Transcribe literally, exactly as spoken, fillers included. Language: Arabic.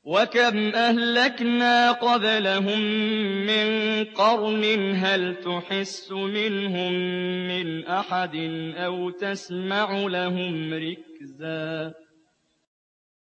وَكَمْ أَهْلَكْنَا قَبْلَهُم مِّن قَرْنٍ هَلْ تُحِسُّ مِنْهُم مِّنْ أَحَدٍ أَوْ تَسْمَعُ لَهُمْ رِكْزًا